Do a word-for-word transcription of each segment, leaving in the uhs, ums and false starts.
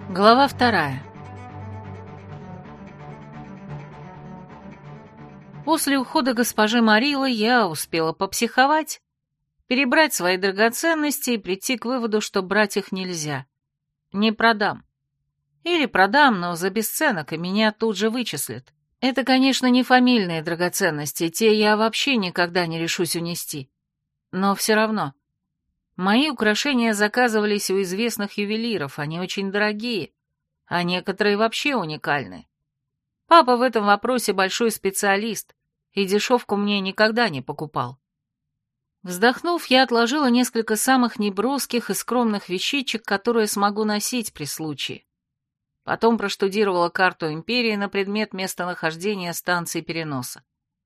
Глава вторая. После ухода госпожи Марилы я успела попсиховать, перебрать свои драгоценности и прийти к выводу, что брать их нельзя. Не продам. Или продам, но за бесценок, и меня тут же вычислят. Это, конечно, не фамильные драгоценности, те я вообще никогда не решусь унести. Но все равно. Мои украшения заказывались у известных ювелиров, они очень дорогие, а некоторые вообще уникальные. Папа в этом вопросе большой специалист, и дешевку мне никогда не покупал. Вздохнув, я отложила несколько самых неброских и скромных вещичек, которые смогу носить при случае. Потом проштудировала карту империи на предмет местонахождения станций переноса.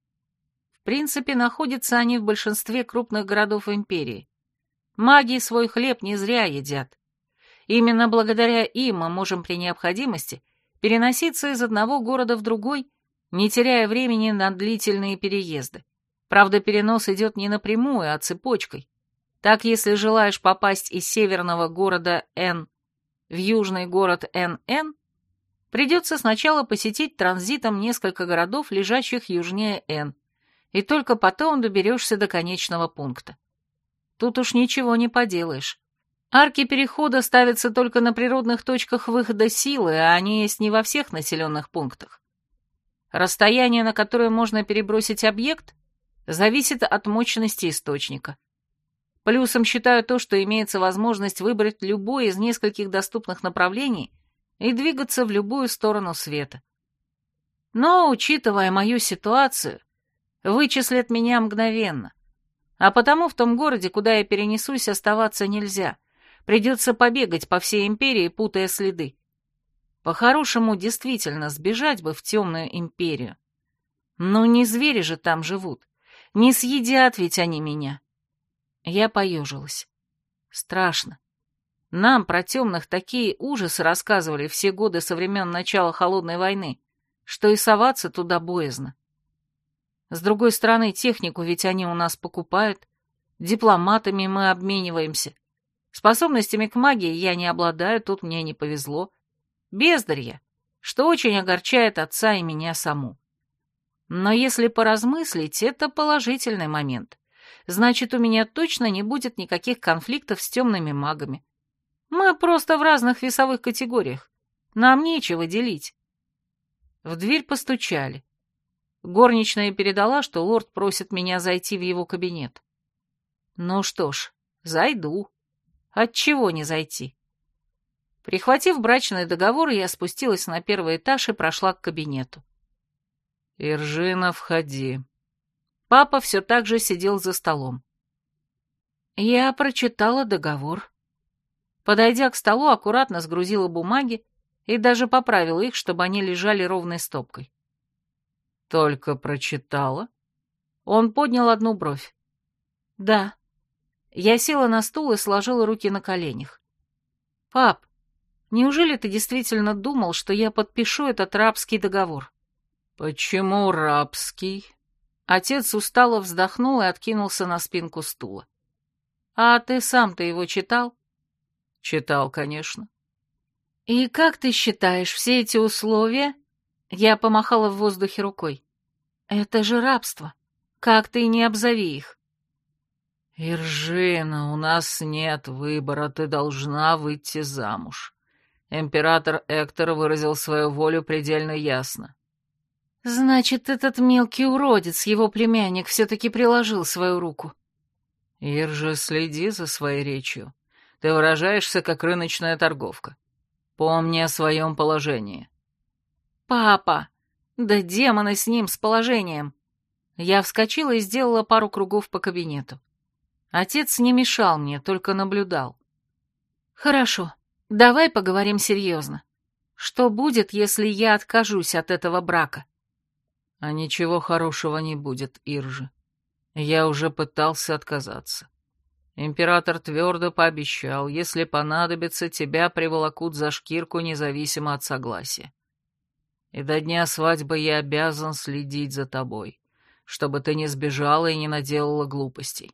В принципе, находятся они в большинстве крупных городов империи. Маги свой хлеб не зря едят. Именно благодаря им мы можем при необходимости переноситься из одного города в другой, не теряя времени на длительные переезды. Правда, перенос идет не напрямую, а цепочкой. Так, если желаешь попасть из северного города Н в южный город Н Н, придется сначала посетить транзитом несколько городов, лежащих южнее Н, и только потом доберешься до конечного пункта. Тут уж ничего не поделаешь. Арки перехода ставятся только на природных точках выхода силы, а они есть не во всех населенных пунктах. Расстояние, на которое можно перебросить объект, зависит от мощности источника. Плюсом считаю то, что имеется возможность выбрать любое из нескольких доступных направлений и двигаться в любую сторону света. Но, учитывая мою ситуацию, вычислят меня мгновенно. А потому в том городе, куда я перенесусь, оставаться нельзя. Придется побегать по всей империи, путая следы. По-хорошему, действительно, сбежать бы в темную империю. Но не звери же там живут. Не съедят ведь они меня. Я поежилась. Страшно. Нам про темных такие ужасы рассказывали все годы со времен начала Холодной войны, что и соваться туда боязно. С другой стороны, технику ведь они у нас покупают, дипломатами мы обмениваемся. Способностями к магии я не обладаю, тут мне не повезло. Бездарь я, что очень огорчает отца и меня саму. Но если поразмыслить, это положительный момент. Значит, у меня точно не будет никаких конфликтов с темными магами. Мы просто в разных весовых категориях. Нам нечего делить. В дверь постучали. Горничная передала, что лорд просит меня зайти в его кабинет. Ну что ж, зайду. Отчего не зайти? Прихватив брачный договор, я спустилась на первый этаж и прошла к кабинету. «Иржина, входи». Папа все так же сидел за столом. Я прочитала договор. Подойдя к столу, аккуратно сгрузила бумаги и даже поправила их, чтобы они лежали ровной стопкой. «Только прочитала?» Он поднял одну бровь. «Да». Я села на стул и сложила руки на коленях. «Пап, неужели ты действительно думал, что я подпишу этот рабский договор?» «Почему рабский?» Отец устало вздохнул и откинулся на спинку стула. «А ты сам-то его читал?» «Читал, конечно». «И как ты считаешь, все эти условия...» Я помахала в воздухе рукой. «Это же рабство. Как ты не обзови их». «Иржина, у нас нет выбора, ты должна выйти замуж». Император Эктор выразил свою волю предельно ясно. «Значит, этот мелкий уродец, его племянник, все-таки приложил свою руку». «Иржа, следи за своей речью. Ты выражаешься, как рыночная торговка. Помни о своем положении». «Папа! Да демоны с ним, с положением!» Я вскочила и сделала пару кругов по кабинету. Отец не мешал мне, только наблюдал. «Хорошо, давай поговорим серьезно. Что будет, если я откажусь от этого брака?» «А ничего хорошего не будет, Иржа. Я уже пытался отказаться. Император твердо пообещал, если понадобится, тебя приволокут за шкирку независимо от согласия. И до дня свадьбы я обязан следить за тобой, чтобы ты не сбежала и не наделала глупостей».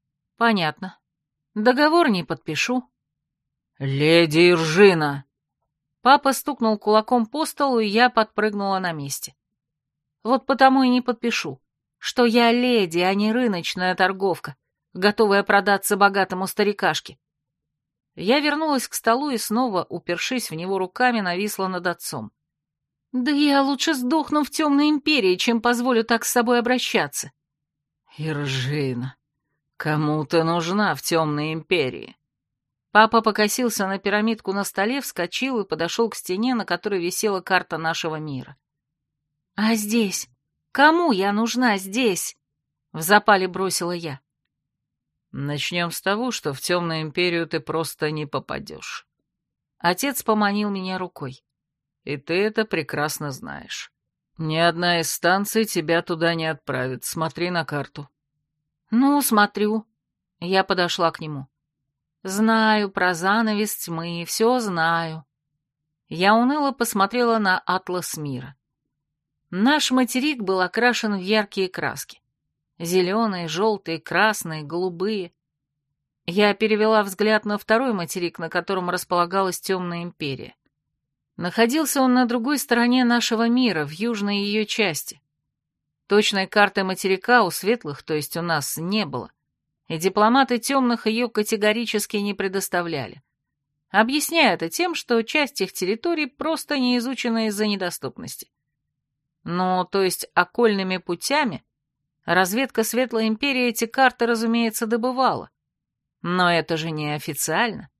«Понятно. Договор не подпишу». «Леди Иржина!» Папа стукнул кулаком по столу, и я подпрыгнула на месте. Вот потому и не подпишу, что я леди, а не рыночная торговка, готовая продаться богатому старикашке. Я вернулась к столу и снова, упершись в него руками, нависла над отцом. Да я лучше сдохну в темной империи, чем позволю так с собой обращаться. Иржина, кому ты нужна в темной империи? Папа покосился на пирамидку на столе, вскочил и подошел к стене, на которой висела карта нашего мира. «А здесь? Кому я нужна здесь?» — в запале бросила я. «Начнем с того, что в темную империю ты просто не попадешь». Отец поманил меня рукой. «И ты это прекрасно знаешь. Ни одна из станций тебя туда не отправит. Смотри на карту». «Ну, смотрю». Я подошла к нему. «Знаю про занавес тьмы, все знаю». Я уныло посмотрела на атлас мира. Наш материк был окрашен в яркие краски. Зеленые, желтые, красные, голубые. Я перевела взгляд на второй материк, на котором располагалась темная империя. Находился он на другой стороне нашего мира, в южной ее части. Точной карты материка у светлых, то есть у нас, не было, и дипломаты темных ее категорически не предоставляли. Объясняя это тем, что часть их территорий просто не изучена из-за недоступности. Ну, то есть окольными путями разведка Светлой Империи эти карты, разумеется, добывала. Но это же не официально.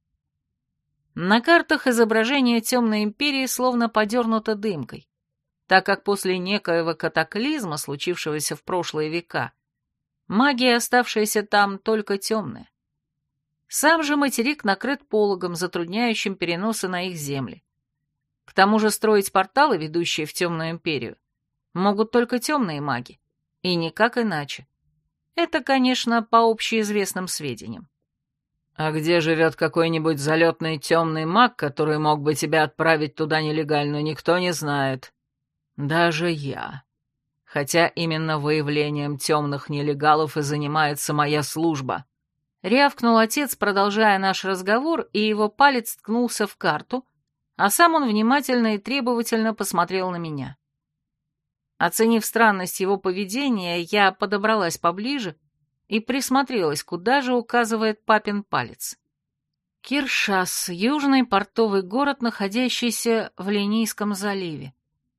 На картах изображение Темной Империи словно подернуто дымкой, так как после некоего катаклизма, случившегося в прошлые века, магия, оставшаяся там, только темная. Сам же материк накрыт пологом, затрудняющим переносы на их земли. К тому же строить порталы, ведущие в Темную Империю, могут только темные маги, и никак иначе. Это, конечно, по общеизвестным сведениям. «А где живет какой-нибудь залетный темный маг, который мог бы тебя отправить туда нелегально, никто не знает. Даже я. Хотя именно выявлением темных нелегалов и занимается моя служба». Рявкнул отец, продолжая наш разговор, и его палец ткнулся в карту, а сам он внимательно и требовательно посмотрел на меня. Оценив странность его поведения, я подобралась поближе и присмотрелась, куда же указывает папин палец. Киршас, южный портовый город, находящийся в Линийском заливе.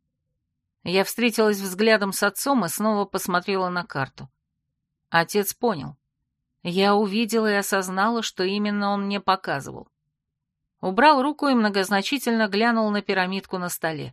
Я встретилась взглядом с отцом и снова посмотрела на карту. Отец понял. Я увидела и осознала, что именно он мне показывал. Убрал руку и многозначительно глянул на пирамидку на столе.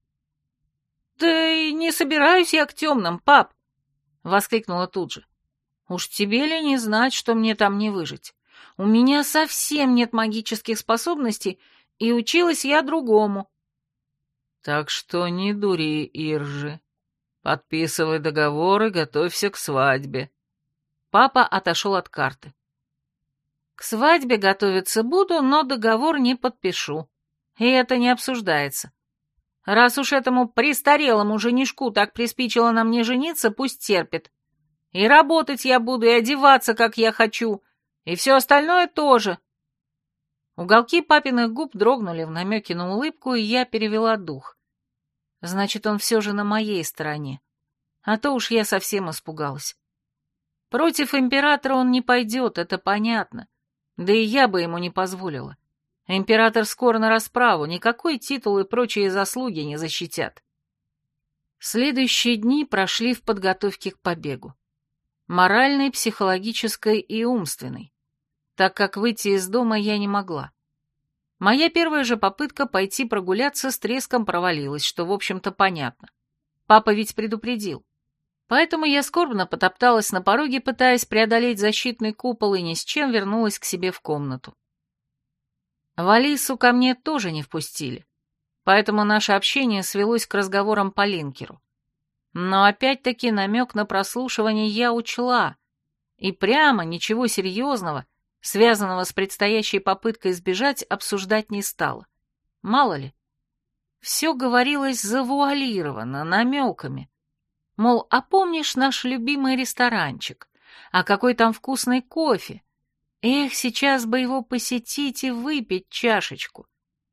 «Да и не собираюсь я к темным, пап!» — воскликнула тут же. «Уж тебе ли не знать, что мне там не выжить? У меня совсем нет магических способностей, и училась я другому». «Так что не дури, Иржи. Подписывай договор и готовься к свадьбе». Папа отошел от карты. «К свадьбе готовиться буду, но договор не подпишу. И это не обсуждается. Раз уж этому престарелому женишку так приспичило на мне жениться, пусть терпит. И работать я буду, и одеваться, как я хочу, и все остальное тоже». Уголки папиных губ дрогнули в намеке на улыбку, и я перевела дух. Значит, он все же на моей стороне. А то уж я совсем испугалась. Против императора он не пойдет, это понятно. Да и я бы ему не позволила. Император скоро на расправу, никакой титул и прочие заслуги не защитят. Следующие дни прошли в подготовке к побегу. Моральной, психологической и умственной, так как выйти из дома я не могла. Моя первая же попытка пойти прогуляться с треском провалилась, что, в общем-то, понятно. Папа ведь предупредил. Поэтому я скорбно потопталась на пороге, пытаясь преодолеть защитный купол, и ни с чем вернулась к себе в комнату. Валису ко мне тоже не впустили, поэтому наше общение свелось к разговорам по линкеру. Но опять-таки намек на прослушивание я учла, и прямо ничего серьезного, связанного с предстоящей попыткой сбежать, обсуждать не стала. Мало ли. Все говорилось завуалированно, намеками. Мол, а помнишь наш любимый ресторанчик? А какой там вкусный кофе? Эх, сейчас бы его посетить и выпить чашечку.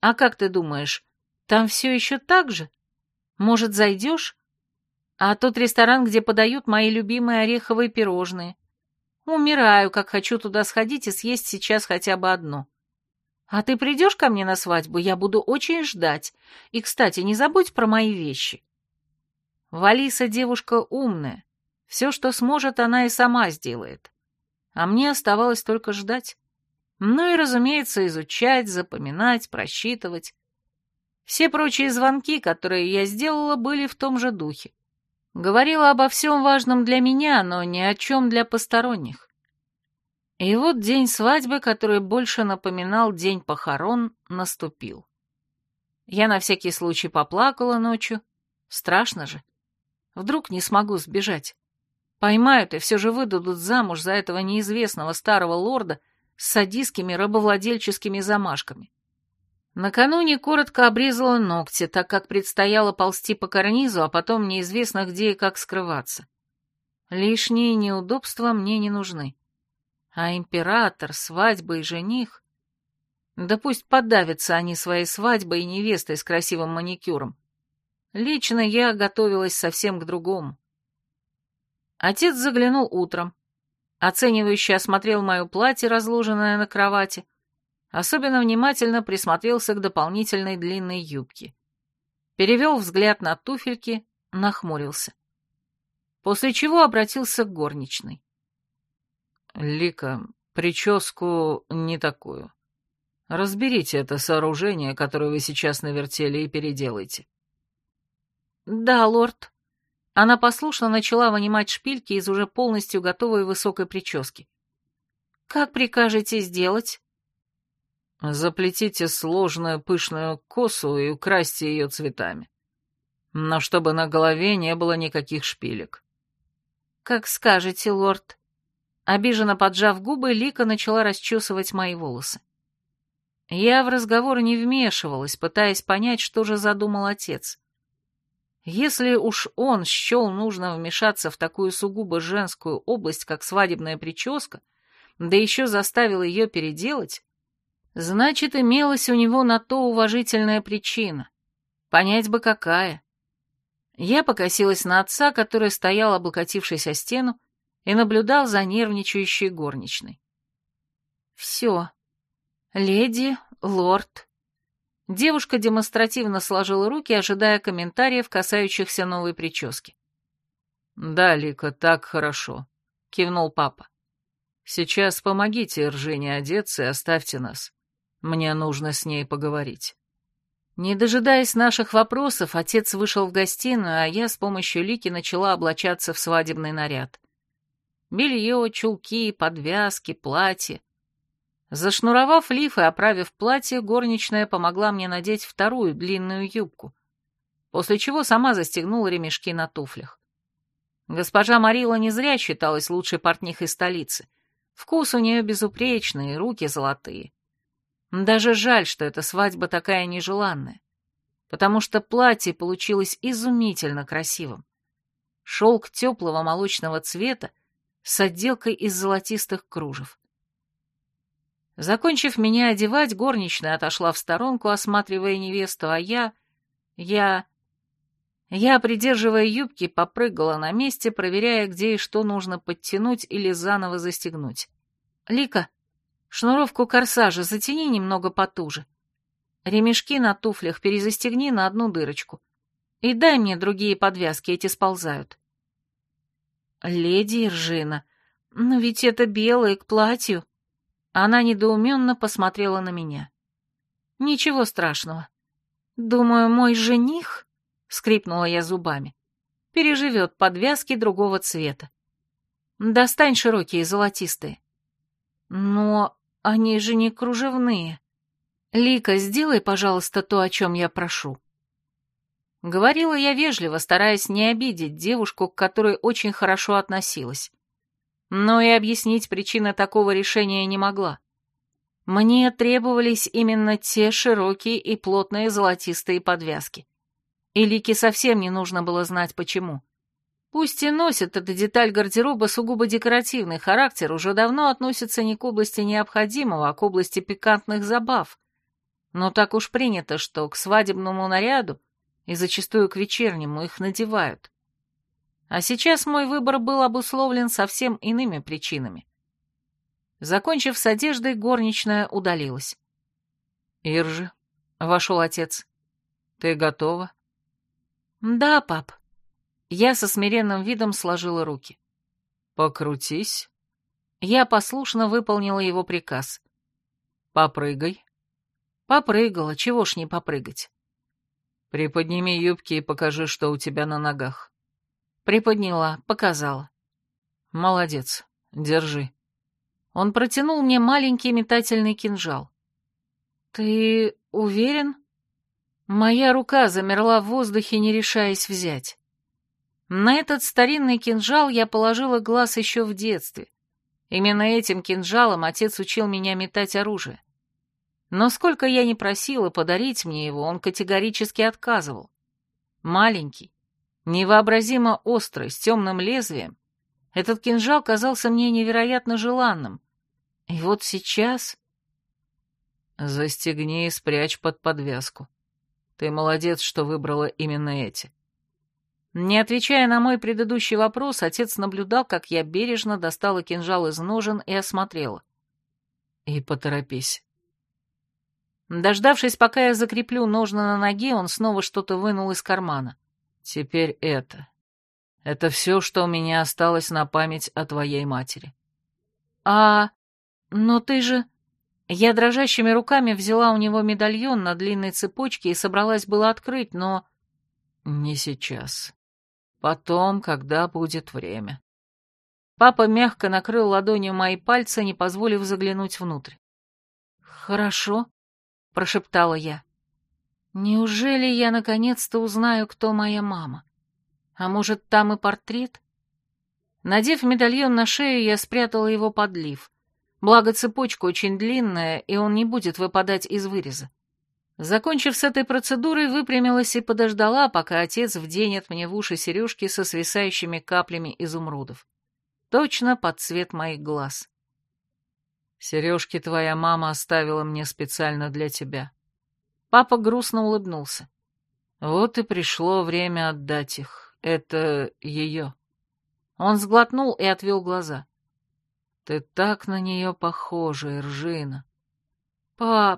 А как ты думаешь, там все еще так же? Может, зайдешь? А тот ресторан, где подают мои любимые ореховые пирожные. Умираю, как хочу туда сходить и съесть сейчас хотя бы одно. А ты придешь ко мне на свадьбу? Я буду очень ждать. И, кстати, не забудь про мои вещи. Валиса девушка умная. Все, что сможет, она и сама сделает. А мне оставалось только ждать. Ну и, разумеется, изучать, запоминать, просчитывать. Все прочие звонки, которые я сделала, были в том же духе. Говорила обо всем важном для меня, но ни о чем для посторонних. И вот день свадьбы, который больше напоминал день похорон, наступил. Я на всякий случай поплакала ночью. Страшно же. Вдруг не смогу сбежать. Поймают и все же выдадут замуж за этого неизвестного старого лорда с садистскими рабовладельческими замашками. Накануне коротко обрезала ногти, так как предстояло ползти по карнизу, а потом неизвестно где и как скрываться. Лишние неудобства мне не нужны. А император, свадьба и жених... Да пусть подавятся они своей свадьбой и невестой с красивым маникюром. Лично я готовилась совсем к другому. Отец заглянул утром, оценивающе осмотрел мое платье, разложенное на кровати, особенно внимательно присмотрелся к дополнительной длинной юбке. Перевел взгляд на туфельки, нахмурился. После чего обратился к горничной. «Лика, прическу не такую. Разберите это сооружение, которое вы сейчас навертели, и переделайте». «Да, лорд». Она послушно начала вынимать шпильки из уже полностью готовой высокой прически. «Как прикажете сделать?» «Заплетите сложную пышную косу и украсьте ее цветами. Но чтобы на голове не было никаких шпилек». «Как скажете, лорд». Обиженно поджав губы, Лика начала расчесывать мои волосы. Я в разговор не вмешивалась, пытаясь понять, что же задумал отец. Если уж он счел нужно вмешаться в такую сугубо женскую область, как свадебная прическа, да еще заставил ее переделать, значит, имелась у него на то уважительная причина. Понять бы, какая. Я покосилась на отца, который стоял, облокотившись о стену, и наблюдал за нервничающей горничной. «Все. Леди, лорд». Девушка демонстративно сложила руки, ожидая комментариев, касающихся новой прически. «Да, Лика, так хорошо», — кивнул папа. «Сейчас помогите Ржине одеться и оставьте нас. Мне нужно с ней поговорить». Не дожидаясь наших вопросов, отец вышел в гостиную, а я с помощью Лики начала облачаться в свадебный наряд. Белье, чулки, подвязки, платье. Зашнуровав лиф и оправив платье, горничная помогла мне надеть вторую длинную юбку, после чего сама застегнула ремешки на туфлях. Госпожа Марила не зря считалась лучшей портнихой столицы. Вкус у нее безупречный, руки золотые. Даже жаль, что эта свадьба такая нежеланная, потому что платье получилось изумительно красивым. Шелк теплого молочного цвета с отделкой из золотистых кружев. Закончив меня одевать, горничная отошла в сторонку, осматривая невесту, а я... я... Я, придерживая юбки, попрыгала на месте, проверяя, где и что нужно подтянуть или заново застегнуть. «Лика, шнуровку корсажа затяни немного потуже. Ремешки на туфлях перезастегни на одну дырочку. И дай мне другие подвязки, эти сползают». «Леди Ржина, но ведь это белое к платью». Она недоуменно посмотрела на меня. «Ничего страшного. Думаю, мой жених, — скрипнула я зубами, — переживет подвязки другого цвета. Достань широкие золотистые». «Но они же не кружевные. Лика, сделай, пожалуйста, то, о чем я прошу». Говорила я вежливо, стараясь не обидеть девушку, к которой очень хорошо относилась. Но и объяснить причины такого решения не могла. Мне требовались именно те широкие и плотные золотистые подвязки. И Лике совсем не нужно было знать, почему. Пусть и носит эта деталь гардероба сугубо декоративный характер, уже давно относится не к области необходимого, а к области пикантных забав. Но так уж принято, что к свадебному наряду и зачастую к вечернему их надевают. А сейчас мой выбор был обусловлен совсем иными причинами. Закончив с одеждой, горничная удалилась. «Иржи», — вошел отец, — «ты готова?» «Да, пап». Я со смиренным видом сложила руки. «Покрутись». Я послушно выполнила его приказ. «Попрыгай». Попрыгала, чего ж не попрыгать. «Приподними юбки и покажи, что у тебя на ногах». Приподняла, показала. «Молодец, держи». Он протянул мне маленький метательный кинжал. «Ты уверен?» Моя рука замерла в воздухе, не решаясь взять. На этот старинный кинжал я положила глаз еще в детстве. Именно этим кинжалом отец учил меня метать оружие. Но сколько я ни просила подарить мне его, он категорически отказывал. Маленький, невообразимо острый, с темным лезвием, этот кинжал казался мне невероятно желанным. И вот сейчас... «Застегни и спрячь под подвязку. Ты молодец, что выбрала именно эти». Не отвечая на мой предыдущий вопрос, отец наблюдал, как я бережно достала кинжал из ножен и осмотрела. «И поторопись». Дождавшись, пока я закреплю ножны на ноге, он снова что-то вынул из кармана. «Теперь это. Это все, что у меня осталось на память о твоей матери». «А... но ты же...» Я дрожащими руками взяла у него медальон на длинной цепочке и собралась было открыть, но... «Не сейчас. Потом, когда будет время». Папа мягко накрыл ладонью мои пальцы, не позволив заглянуть внутрь. «Хорошо», — прошептала я. «Неужели я наконец-то узнаю, кто моя мама? А может, там и портрет?» Надев медальон на шею, я спрятала его под лиф. Благо цепочка очень длинная, и он не будет выпадать из выреза. Закончив с этой процедурой, выпрямилась и подождала, пока отец вденет мне в уши сережки со свисающими каплями изумрудов. Точно под цвет моих глаз. «Сережки твоя мама оставила мне специально для тебя». Папа грустно улыбнулся. «Вот и пришло время отдать их. Это ее». Он сглотнул и отвел глаза. «Ты так на нее похожа, Иржина». «Пап...»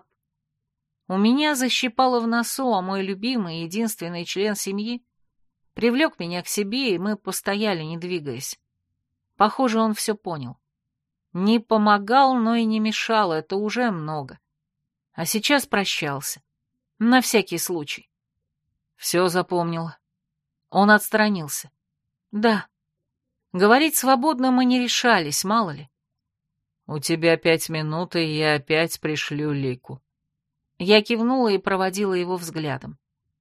У меня защипало в носу, а мой любимый, единственный член семьи, привлек меня к себе, и мы постояли, не двигаясь. Похоже, он все понял. Не помогал, но и не мешал, это уже много. А сейчас прощался. На всякий случай. «Все запомнила». Он отстранился. «Да. Говорить свободно мы не решались, мало ли». «У тебя пять минут, и я опять пришлю Лику». Я кивнула и проводила его взглядом.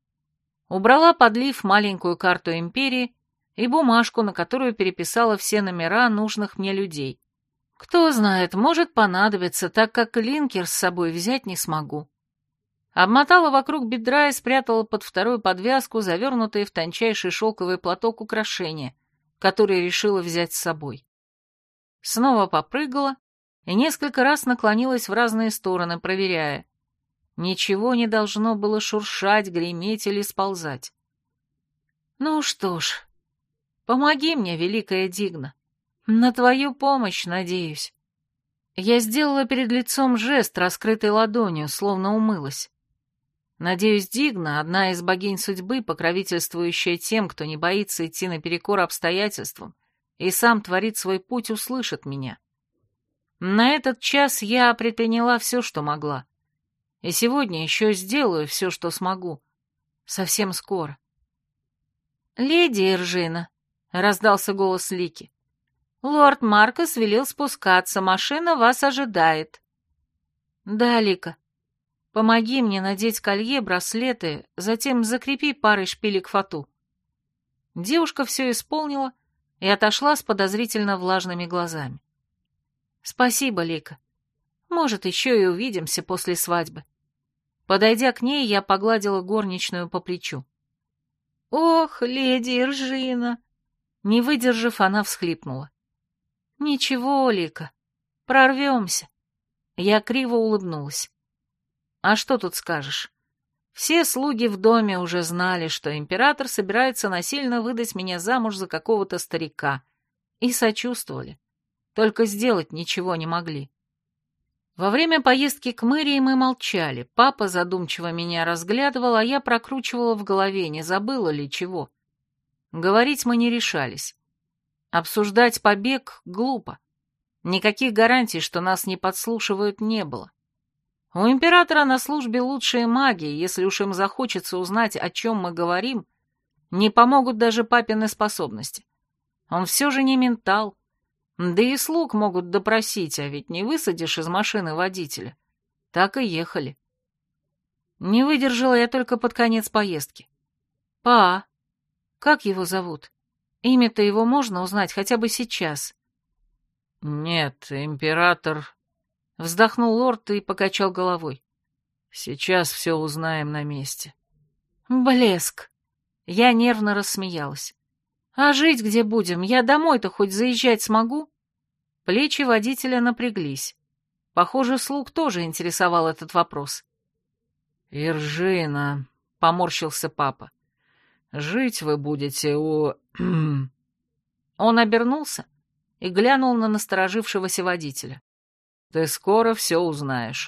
Убрала под лиф маленькую карту империи и бумажку, на которую переписала все номера нужных мне людей. Кто знает, может понадобиться, так как линкер с собой взять не смогу. Обмотала вокруг бедра и спрятала под вторую подвязку, завернутые в тончайший шелковый платок украшения, который решила взять с собой. Снова попрыгала и несколько раз наклонилась в разные стороны, проверяя. Ничего не должно было шуршать, греметь или сползать. Ну что ж, помоги мне, великая Дигна. На твою помощь надеюсь. Я сделала перед лицом жест, раскрытой ладонью, словно умылась. Надеюсь, Дигна, одна из богинь судьбы, покровительствующая тем, кто не боится идти наперекор обстоятельствам и сам творит свой путь, услышит меня. На этот час я предприняла все, что могла. И сегодня еще сделаю все, что смогу. Совсем скоро. «Леди Иржина», — раздался голос Лики, — «лорд Маркос велел спускаться, машина вас ожидает». «Да, Лика, помоги мне надеть колье, браслеты, затем закрепи парой шпилек фату». Девушка все исполнила и отошла с подозрительно влажными глазами. «Спасибо, Лика. Может, еще и увидимся после свадьбы». Подойдя к ней, я погладила горничную по плечу. «Ох, леди Иржина!» Не выдержав, она всхлипнула. «Ничего, Лика, прорвемся». Я криво улыбнулась. А что тут скажешь? Все слуги в доме уже знали, что император собирается насильно выдать меня замуж за какого-то старика, и сочувствовали, только сделать ничего не могли. Во время поездки к мэрии мы молчали, папа задумчиво меня разглядывал, а я прокручивала в голове, не забыла ли чего. Говорить мы не решались. Обсуждать побег глупо. Никаких гарантий, что нас не подслушивают, не было. У императора на службе лучшие маги, если уж им захочется узнать, о чем мы говорим, не помогут даже папины способности. Он все же не ментал. Да и слуг могут допросить, а ведь не высадишь из машины водителя. Так и ехали. Не выдержала я только под конец поездки. «Па, как его зовут? Имя-то его можно узнать хотя бы сейчас?» «Нет, император...» Вздохнул лорд и покачал головой. «Сейчас все узнаем на месте». «Блеск!» Я нервно рассмеялась. «А жить где будем? Я домой-то хоть заезжать смогу?» Плечи водителя напряглись. Похоже, слуг тоже интересовал этот вопрос. «Иржина», — поморщился папа, — «жить вы будете у...» Он обернулся и глянул на насторожившегося водителя. «Ты скоро все узнаешь».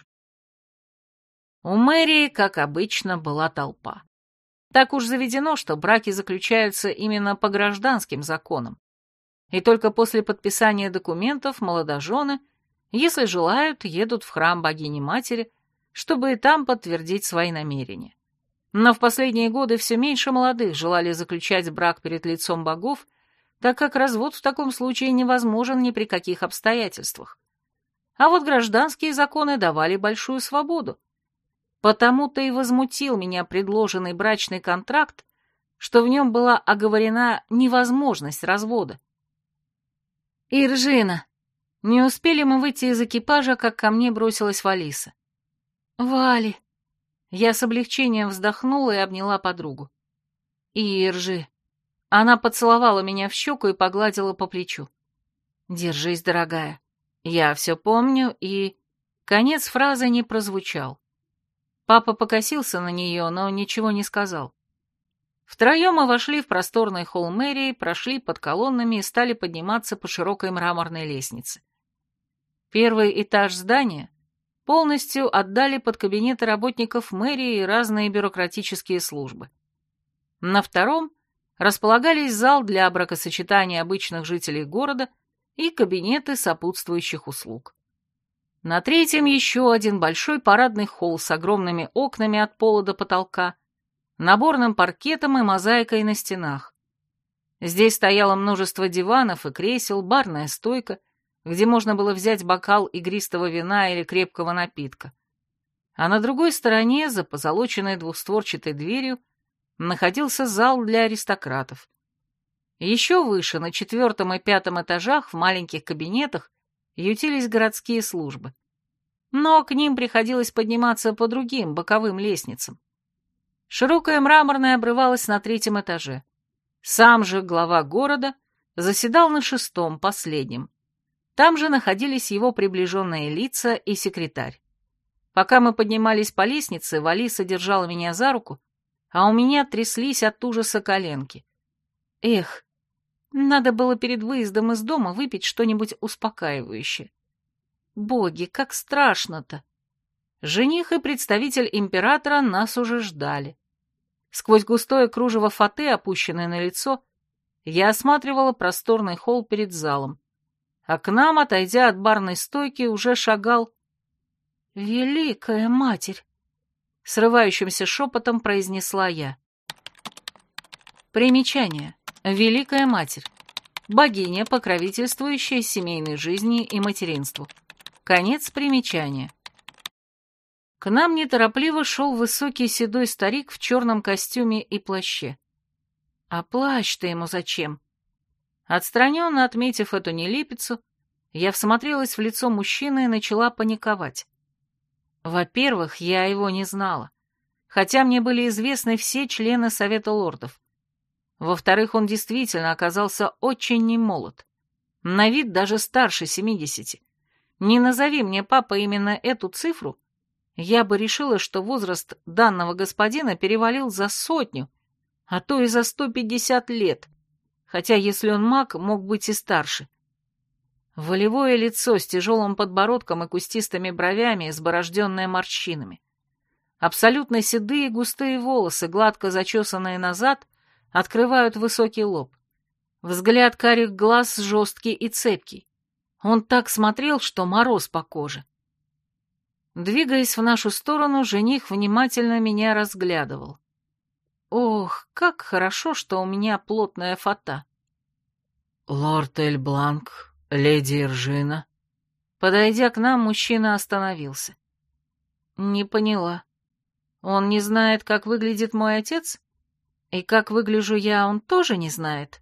У мэрии, как обычно, была толпа. Так уж заведено, что браки заключаются именно по гражданским законам. И только после подписания документов молодожены, если желают, едут в храм богини-матери, чтобы и там подтвердить свои намерения. Но в последние годы все меньше молодых желали заключать брак перед лицом богов, так как развод в таком случае невозможен ни при каких обстоятельствах. А вот гражданские законы давали большую свободу. Потому-то и возмутил меня предложенный брачный контракт, что в нем была оговорена невозможность развода. «Иржина!» Не успели мы выйти из экипажа, как ко мне бросилась Валиса. «Вали!» Я с облегчением вздохнула и обняла подругу. «Иржи!» Она поцеловала меня в щеку и погладила по плечу. «Держись, дорогая. Я все помню, и...» Конец фразы не прозвучал. Папа покосился на нее, но ничего не сказал. Втроем мы вошли в просторный холл мэрии, прошли под колоннами и стали подниматься по широкой мраморной лестнице. Первый этаж здания полностью отдали под кабинеты работников мэрии и разные бюрократические службы. На втором располагались зал для бракосочетания обычных жителей города и кабинеты сопутствующих услуг. На третьем еще один большой парадный холл с огромными окнами от пола до потолка, наборным паркетом и мозаикой на стенах. Здесь стояло множество диванов и кресел, барная стойка, где можно было взять бокал игристого вина или крепкого напитка. А на другой стороне, за позолоченной двухстворчатой дверью, находился зал для аристократов. Еще выше, на четвертом и пятом этажах, в маленьких кабинетах, ютились городские службы. Но к ним приходилось подниматься по другим, боковым лестницам. Широкая мраморная обрывалась на третьем этаже. Сам же глава города заседал на шестом, последнем. Там же находились его приближенные лица и секретарь. Пока мы поднимались по лестнице, Валиса держала меня за руку, а у меня тряслись от ужаса коленки. Эх, надо было перед выездом из дома выпить что-нибудь успокаивающее. Боги, как страшно-то! Жених и представитель императора нас уже ждали. Сквозь густое кружево фаты, опущенное на лицо, я осматривала просторный холл перед залом, а к нам, отойдя от барной стойки, уже шагал... «Великая Матерь!» — срывающимся шепотом произнесла я. Примечание. Великая Матерь. Богиня, покровительствующая семейной жизни и материнству. Конец примечания. К нам неторопливо шел высокий седой старик в черном костюме и плаще. А плащ-то ему зачем? Отстраненно отметив эту нелепицу, я всмотрелась в лицо мужчины и начала паниковать. Во-первых, я его не знала, хотя мне были известны все члены Совета лордов. Во-вторых, он действительно оказался очень немолод. На вид даже старше семидесяти. Не назови мне, папа, именно эту цифру, Я бы решила, что возраст данного господина перевалил за сотню, а то и за сто пятьдесят лет, хотя если он маг, мог быть и старше. Волевое лицо с тяжелым подбородком и кустистыми бровями, изборожденное морщинами. Абсолютно седые густые волосы, гладко зачесанные назад, открывают высокий лоб. Взгляд карих глаз жесткий и цепкий. Он так смотрел, что мороз по коже. Двигаясь в нашу сторону, жених внимательно меня разглядывал. Ох, как хорошо, что у меня плотная фата. «Лорд Эль-Бланк, леди Иржина». Подойдя к нам, мужчина остановился. Не поняла. Он не знает, как выглядит мой отец? И как выгляжу я, он тоже не знает?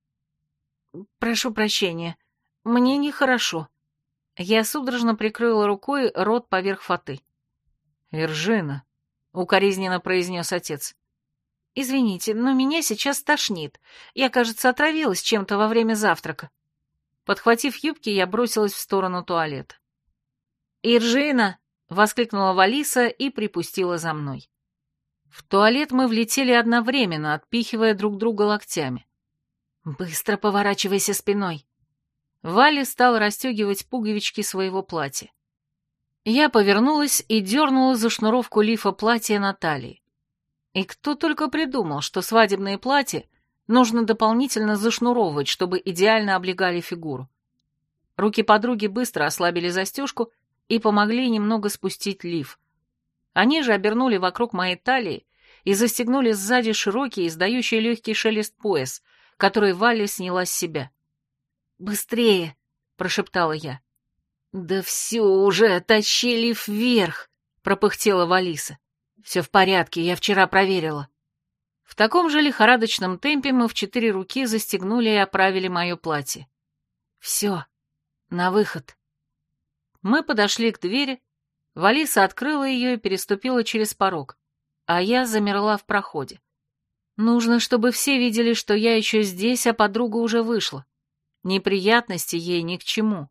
Прошу прощения, мне нехорошо. Я судорожно прикрыла рукой рот поверх фаты. «Иржина», — укоризненно произнес отец. «Извините, но меня сейчас тошнит. Я, кажется, отравилась чем-то во время завтрака». Подхватив юбки, я бросилась в сторону туалета. «Иржина!» — воскликнула Валиса и припустила за мной. В туалет мы влетели одновременно, отпихивая друг друга локтями. «Быстро поворачивайся спиной!» Валя стала расстегивать пуговички своего платья. Я повернулась и дернула за шнуровку лифа платья на талии. И кто только придумал, что свадебные платья нужно дополнительно зашнуровывать, чтобы идеально облегали фигуру. Руки подруги быстро ослабили застежку и помогли немного спустить лиф. Они же обернули вокруг моей талии и застегнули сзади широкий, издающий легкий шелест пояс, который Валя сняла с себя. «Быстрее!» — прошептала я. «Да все уже, тащи лиф вверх!» — пропыхтела Валиса. «Все в порядке, я вчера проверила». В таком же лихорадочном темпе мы в четыре руки застегнули и оправили мое платье. «Все, на выход». Мы подошли к двери, Валиса открыла ее и переступила через порог, а я замерла в проходе. Нужно, чтобы все видели, что я еще здесь, а подруга уже вышла. Неприятности ей ни к чему.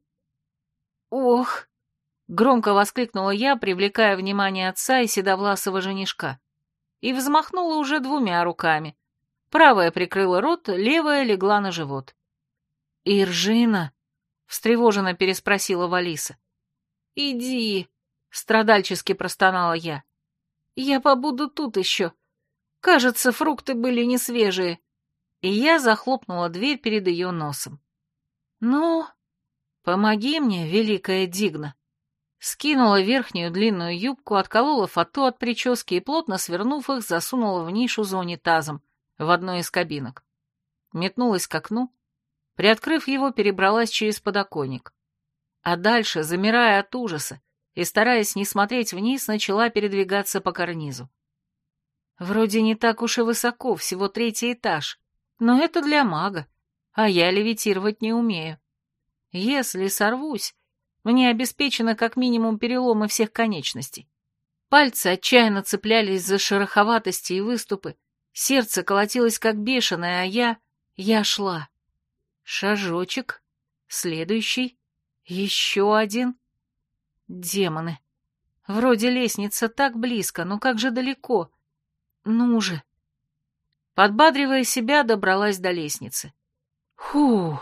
«Ох!» — громко воскликнула я, привлекая внимание отца и седовласого женишка, и взмахнула уже двумя руками. Правая прикрыла рот, левая легла на живот. «Иржина?» — встревоженно переспросила Валиса. «Иди!» — страдальчески простонала я. «Я побуду тут еще. Кажется, фрукты были не свежие». И я захлопнула дверь перед ее носом. «Ну, помоги мне, великая Дигна». Скинула верхнюю длинную юбку, отколола фату от прически и, плотно свернув их, засунула в нишу за унитазом в одной из кабинок. Метнулась к окну, приоткрыв его, перебралась через подоконник. А дальше, замирая от ужаса и стараясь не смотреть вниз, начала передвигаться по карнизу. Вроде не так уж и высоко, всего третий этаж, но это для мага, а я левитировать не умею. Если сорвусь, мне обеспечено как минимум переломы всех конечностей. Пальцы отчаянно цеплялись за шероховатости и выступы, сердце колотилось как бешеное, а я... я шла. Шажочек, следующий, еще один. Демоны. Вроде лестница так близко, но как же далеко. Ну же. Подбадривая себя, добралась до лестницы. Фу.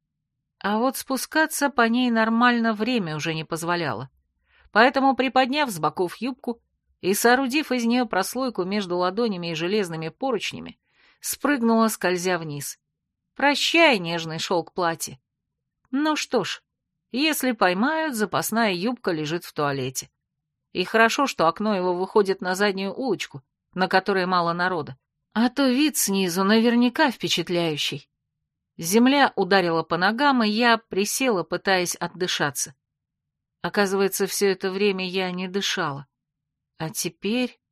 А вот спускаться по ней нормально время уже не позволяло. Поэтому, приподняв с боков юбку и соорудив из нее прослойку между ладонями и железными поручнями, спрыгнула, скользя вниз. Прощай, нежный шелк платья. Ну что ж, если поймают, запасная юбка лежит в туалете. И хорошо, что окно его выходит на заднюю улочку, на которой мало народа. А то вид снизу наверняка впечатляющий. Земля ударила по ногам, и я присела, пытаясь отдышаться. Оказывается, все это время я не дышала. А теперь...